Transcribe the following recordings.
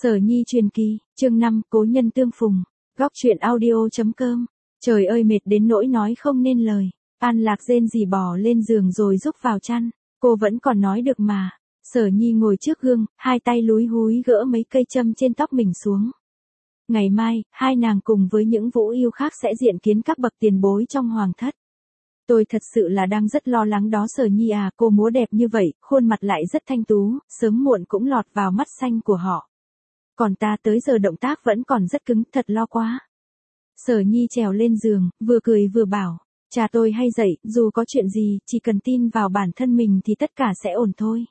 Sở Nhi truyền kỳ, chương 5, cố nhân tương phùng. Góc truyện audio.com. Trời ơi mệt đến nỗi nói không nên lời. An Lạc rên rỉ bò lên giường rồi rúc vào chăn. Cô vẫn còn nói được mà. Sở Nhi ngồi trước gương, hai tay lúi húi gỡ mấy cây châm trên tóc mình xuống. Ngày mai, hai nàng cùng với những vũ yêu khác sẽ diện kiến các bậc tiền bối trong hoàng thất. Tôi thật sự là đang rất lo lắng đó Sở Nhi à, cô múa đẹp như vậy, khuôn mặt lại rất thanh tú, sớm muộn cũng lọt vào mắt xanh của họ. Còn ta tới giờ động tác vẫn còn rất cứng, thật lo quá. Sở Nhi trèo lên giường, vừa cười vừa bảo, cha tôi hay dạy, dù có chuyện gì, chỉ cần tin vào bản thân mình thì tất cả sẽ ổn thôi.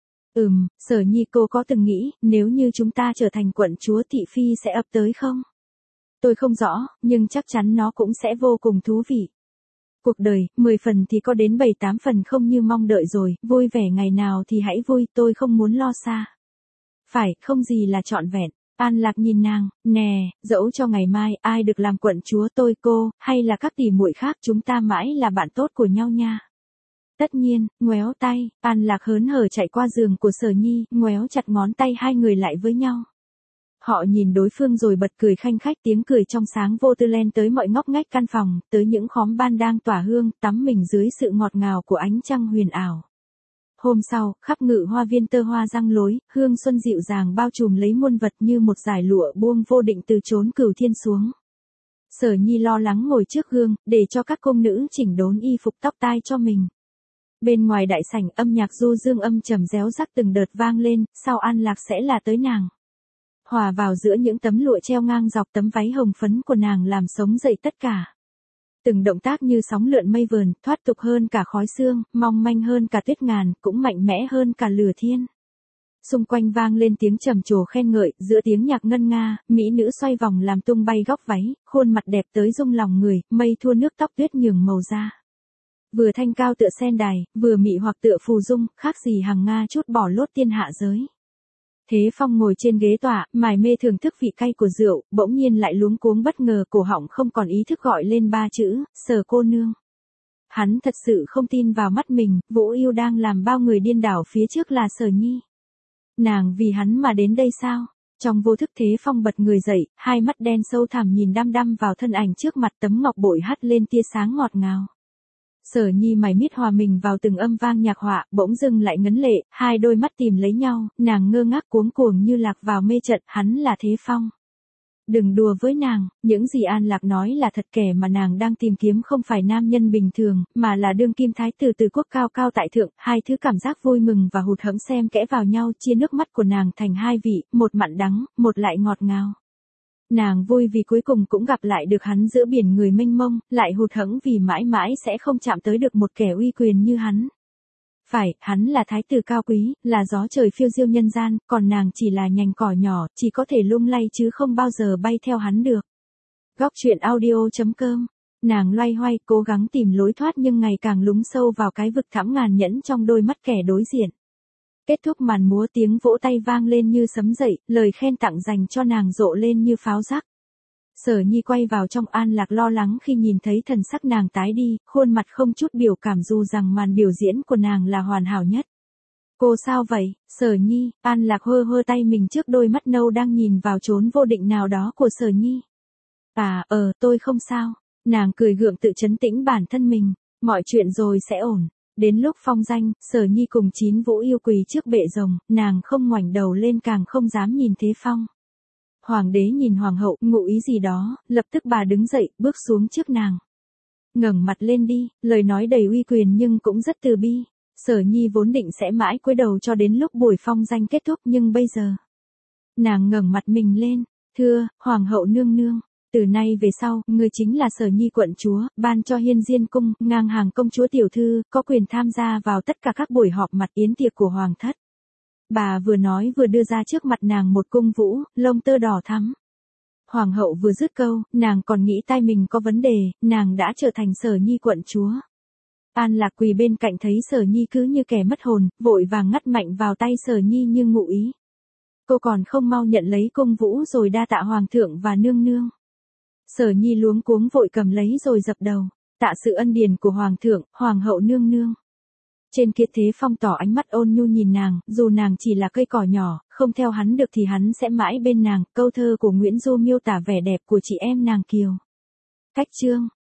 Sở Nhi cô có từng nghĩ, nếu như chúng ta trở thành quận chúa thị phi sẽ ập tới không? Tôi không rõ, nhưng chắc chắn nó cũng sẽ vô cùng thú vị. Cuộc đời, 10 phần thì có đến 7-8 phần không như mong đợi rồi, vui vẻ ngày nào thì hãy vui, tôi không muốn lo xa. Phải, không gì là trọn vẹn. An Lạc nhìn nàng, nè, dẫu cho ngày mai ai được làm quận chúa tôi cô, hay là các tỷ muội khác chúng ta mãi là bạn tốt của nhau nha. Tất nhiên, ngoéo tay, An Lạc hớn hở chạy qua giường của Sở Nhi, ngoéo chặt ngón tay hai người lại với nhau. Họ nhìn đối phương rồi bật cười khanh khách, tiếng cười trong sáng vô tư len tới mọi ngóc ngách căn phòng, tới những khóm ban đang tỏa hương, tắm mình dưới sự ngọt ngào của ánh trăng huyền ảo. Hôm sau, khắp ngự hoa viên tơ hoa răng lối, hương xuân dịu dàng bao trùm lấy muôn vật như một dải lụa buông vô định từ chốn cửu thiên xuống. Sở Nhi lo lắng ngồi trước gương, để cho các cung nữ chỉnh đốn y phục tóc tai cho mình. Bên ngoài đại sảnh, âm nhạc du dương âm trầm réo rắt từng đợt vang lên, sau An Lạc sẽ là tới nàng. Hòa vào giữa những tấm lụa treo ngang dọc tấm váy hồng phấn của nàng làm sống dậy tất cả. Từng động tác như sóng lượn mây vờn, thoát tục hơn cả khói sương, mong manh hơn cả tuyết ngàn, cũng mạnh mẽ hơn cả lửa thiên. Xung quanh vang lên tiếng trầm trồ khen ngợi, giữa tiếng nhạc ngân nga, mỹ nữ xoay vòng làm tung bay góc váy, khuôn mặt đẹp tới rung lòng người, mây thua nước tóc tuyết nhường màu da. Vừa thanh cao tựa sen đài, vừa mị hoặc tựa phù dung, khác gì hàng Nga chút bỏ lốt tiên hạ giới. Thế Phong ngồi trên ghế tọa, mải mê thưởng thức vị cay của rượu, bỗng nhiên lại luống cuống bất ngờ, cổ họng không còn ý thức gọi lên ba chữ, Sở cô nương. Hắn thật sự không tin vào mắt mình, vũ yêu đang làm bao người điên đảo phía trước là Sở Nhi. Nàng vì hắn mà đến đây sao? Trong vô thức Thế Phong bật người dậy, hai mắt đen sâu thẳm nhìn đăm đăm vào thân ảnh trước mặt, tấm ngọc bội hắt lên tia sáng ngọt ngào. Sở Nhi mải miết hòa mình vào từng âm vang nhạc họa, bỗng dưng lại ngấn lệ, hai đôi mắt tìm lấy nhau, nàng ngơ ngác cuống cuồng như lạc vào mê trận, hắn là Thế Phong. Đừng đùa với nàng, những gì An Lạc nói là thật, kẻ mà nàng đang tìm kiếm không phải nam nhân bình thường, mà là đương kim thái tử từ quốc cao cao tại thượng, hai thứ cảm giác vui mừng và hụt hẫng xen kẽ vào nhau, chia nước mắt của nàng thành hai vị, một mặn đắng, một lại ngọt ngào. Nàng vui vì cuối cùng cũng gặp lại được hắn giữa biển người mênh mông, lại hụt hẫng vì mãi mãi sẽ không chạm tới được một kẻ uy quyền như hắn. Phải, hắn là thái tử cao quý, là gió trời phiêu diêu nhân gian, còn nàng chỉ là nhành cỏ nhỏ, chỉ có thể lung lay chứ không bao giờ bay theo hắn được. Góc truyện audio.com. Nàng loay hoay, cố gắng tìm lối thoát nhưng ngày càng lún sâu vào cái vực thẳm ngàn nhẫn trong đôi mắt kẻ đối diện. Kết thúc màn múa, tiếng vỗ tay vang lên như sấm dậy, lời khen tặng dành cho nàng rộ lên như pháo rắc. Sở Nhi quay vào trong, An Lạc lo lắng khi nhìn thấy thần sắc nàng tái đi, khuôn mặt không chút biểu cảm dù rằng màn biểu diễn của nàng là hoàn hảo nhất. Cô sao vậy, Sở Nhi? An Lạc hơ hơ tay mình trước đôi mắt nâu đang nhìn vào chốn vô định nào đó của Sở Nhi. Tôi không sao. Nàng cười gượng tự trấn tĩnh bản thân mình, mọi chuyện rồi sẽ ổn. Đến lúc phong danh, Sở Nhi cùng 9 vũ yêu quỳ trước bệ rồng, nàng không ngoảnh đầu lên càng không dám nhìn Thế Phong. Hoàng đế nhìn hoàng hậu, ngụ ý gì đó, lập tức bà đứng dậy, bước xuống trước nàng. Ngẩng mặt lên đi, lời nói đầy uy quyền nhưng cũng rất từ bi. Sở Nhi vốn định sẽ mãi cúi đầu cho đến lúc buổi phong danh kết thúc, nhưng bây giờ nàng ngẩng mặt mình lên, thưa, hoàng hậu nương nương. Từ nay về sau, người chính là Sở Nhi quận chúa, ban cho Hiên Diên cung, ngang hàng công chúa tiểu thư, có quyền tham gia vào tất cả các buổi họp mặt yến tiệc của hoàng thất. Bà vừa nói vừa đưa ra trước mặt nàng một cung vũ, lông tơ đỏ thắm. Hoàng hậu vừa dứt câu, nàng còn nghĩ tai mình có vấn đề, nàng đã trở thành Sở Nhi quận chúa. An Lạc quỳ bên cạnh thấy Sở Nhi cứ như kẻ mất hồn, vội vàng ngắt mạnh vào tay Sở Nhi như ngụ ý. Cô còn không mau nhận lấy cung vũ rồi đa tạ hoàng thượng và nương nương. Sở Nhi luống cuống vội cầm lấy rồi dập đầu, tạ sự ân điển của hoàng thượng, hoàng hậu nương nương. Trên kia Thế Phong tỏ ánh mắt ôn nhu nhìn nàng, dù nàng chỉ là cây cỏ nhỏ, không theo hắn được thì hắn sẽ mãi bên nàng. Câu thơ của Nguyễn Du miêu tả vẻ đẹp của chị em nàng Kiều. Cách chương